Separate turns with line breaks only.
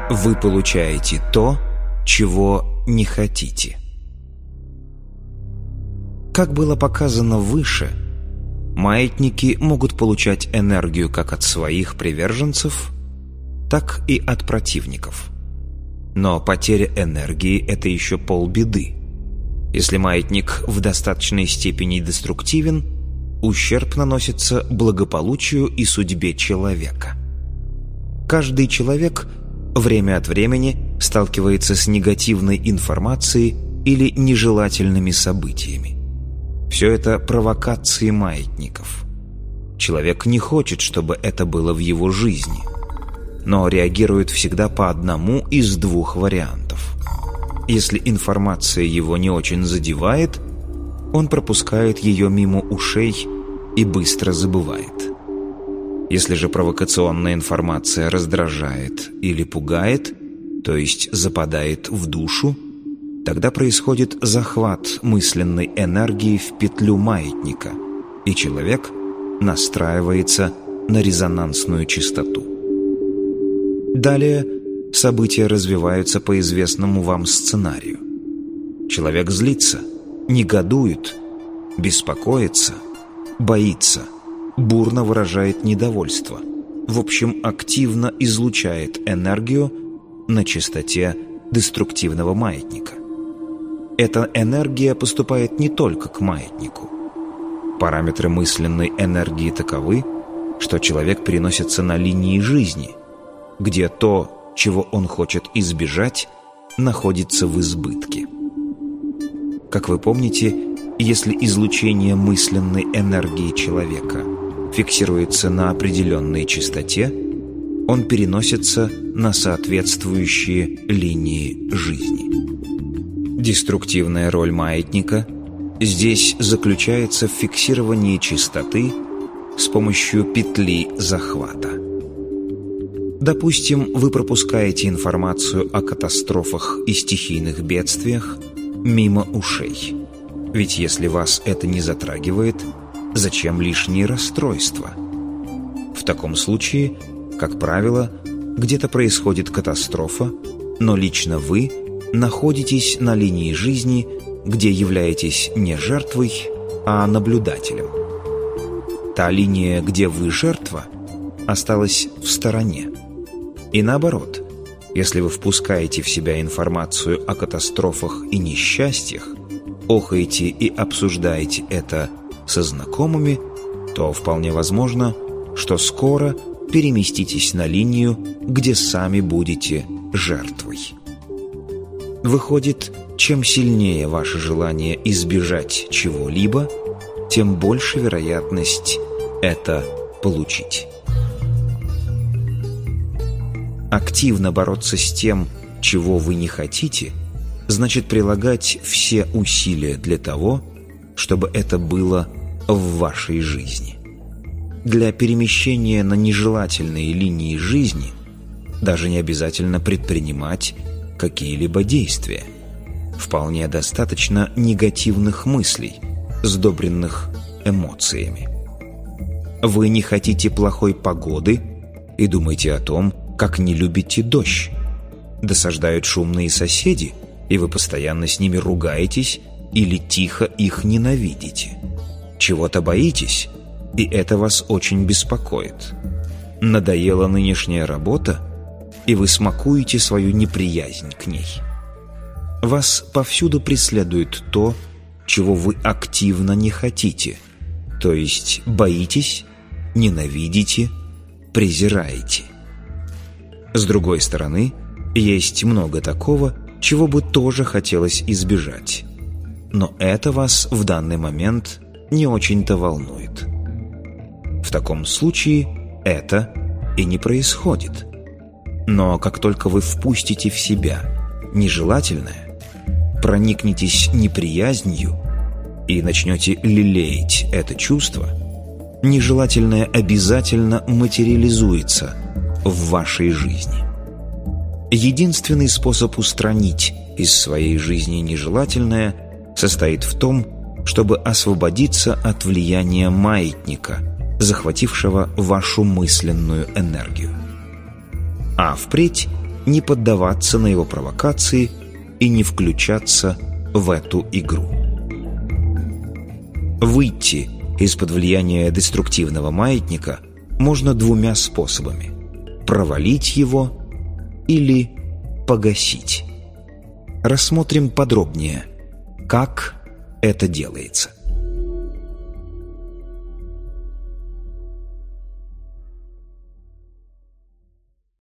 Вы получаете то, чего не хотите. Как было показано выше, маятники могут получать энергию как от своих приверженцев, так и от противников. Но потеря энергии – это еще полбеды. Если маятник в достаточной степени деструктивен, ущерб наносится благополучию и судьбе человека. Каждый человек время от времени сталкивается с негативной информацией или нежелательными событиями. Все это провокации маятников. Человек не хочет, чтобы это было в его жизни, но реагирует всегда по одному из двух вариантов. Если информация его не очень задевает, он пропускает ее мимо ушей и быстро забывает. Если же провокационная информация раздражает или пугает, то есть западает в душу, тогда происходит захват мысленной энергии в петлю маятника, и человек настраивается на резонансную частоту. Далее события развиваются по известному вам сценарию. Человек злится, негодует, беспокоится, боится, бурно выражает недовольство, в общем, активно излучает энергию на частоте деструктивного маятника. Эта энергия поступает не только к маятнику. Параметры мысленной энергии таковы, что человек переносится на линии жизни, где то, чего он хочет избежать, находится в избытке. Как вы помните, если излучение мысленной энергии человека фиксируется на определенной частоте, он переносится на соответствующие линии жизни. Деструктивная роль маятника здесь заключается в фиксировании частоты с помощью петли захвата. Допустим, вы пропускаете информацию о катастрофах и стихийных бедствиях мимо ушей. Ведь если вас это не затрагивает, зачем лишние расстройства? В таком случае, как правило, где-то происходит катастрофа, но лично вы находитесь на линии жизни, где являетесь не жертвой, а наблюдателем. Та линия, где вы жертва, осталась в стороне. И наоборот, если вы впускаете в себя информацию о катастрофах и несчастьях, охаете и обсуждаете это со знакомыми, то вполне возможно, что скоро переместитесь на линию, где сами будете жертвой. Выходит, чем сильнее ваше желание избежать чего-либо, тем больше вероятность это получить. Активно бороться с тем, чего вы не хотите, значит прилагать все усилия для того, чтобы это было в вашей жизни. Для перемещения на нежелательные линии жизни даже не обязательно предпринимать какие-либо действия. Вполне достаточно негативных мыслей, сдобренных эмоциями. Вы не хотите плохой погоды и думаете о том, как не любите дождь. Досаждают шумные соседи, и вы постоянно с ними ругаетесь или тихо их ненавидите. Чего-то боитесь, и это вас очень беспокоит. Надоела нынешняя работа, и вы смакуете свою неприязнь к ней. Вас повсюду преследует то, чего вы активно не хотите, то есть боитесь, ненавидите, презираете. С другой стороны, есть много такого, чего бы тоже хотелось избежать. Но это вас в данный момент не очень-то волнует. В таком случае это и не происходит. Но как только вы впустите в себя нежелательное, проникнетесь неприязнью и начнете лелеять это чувство, нежелательное обязательно материализуется в вашей жизни. Единственный способ устранить из своей жизни нежелательное состоит в том, чтобы освободиться от влияния маятника, захватившего вашу мысленную энергию. А впредь не поддаваться на его провокации и не включаться в эту игру. Выйти из-под влияния деструктивного маятника можно двумя способами: провалить его или погасить. Рассмотрим подробнее, как это делается.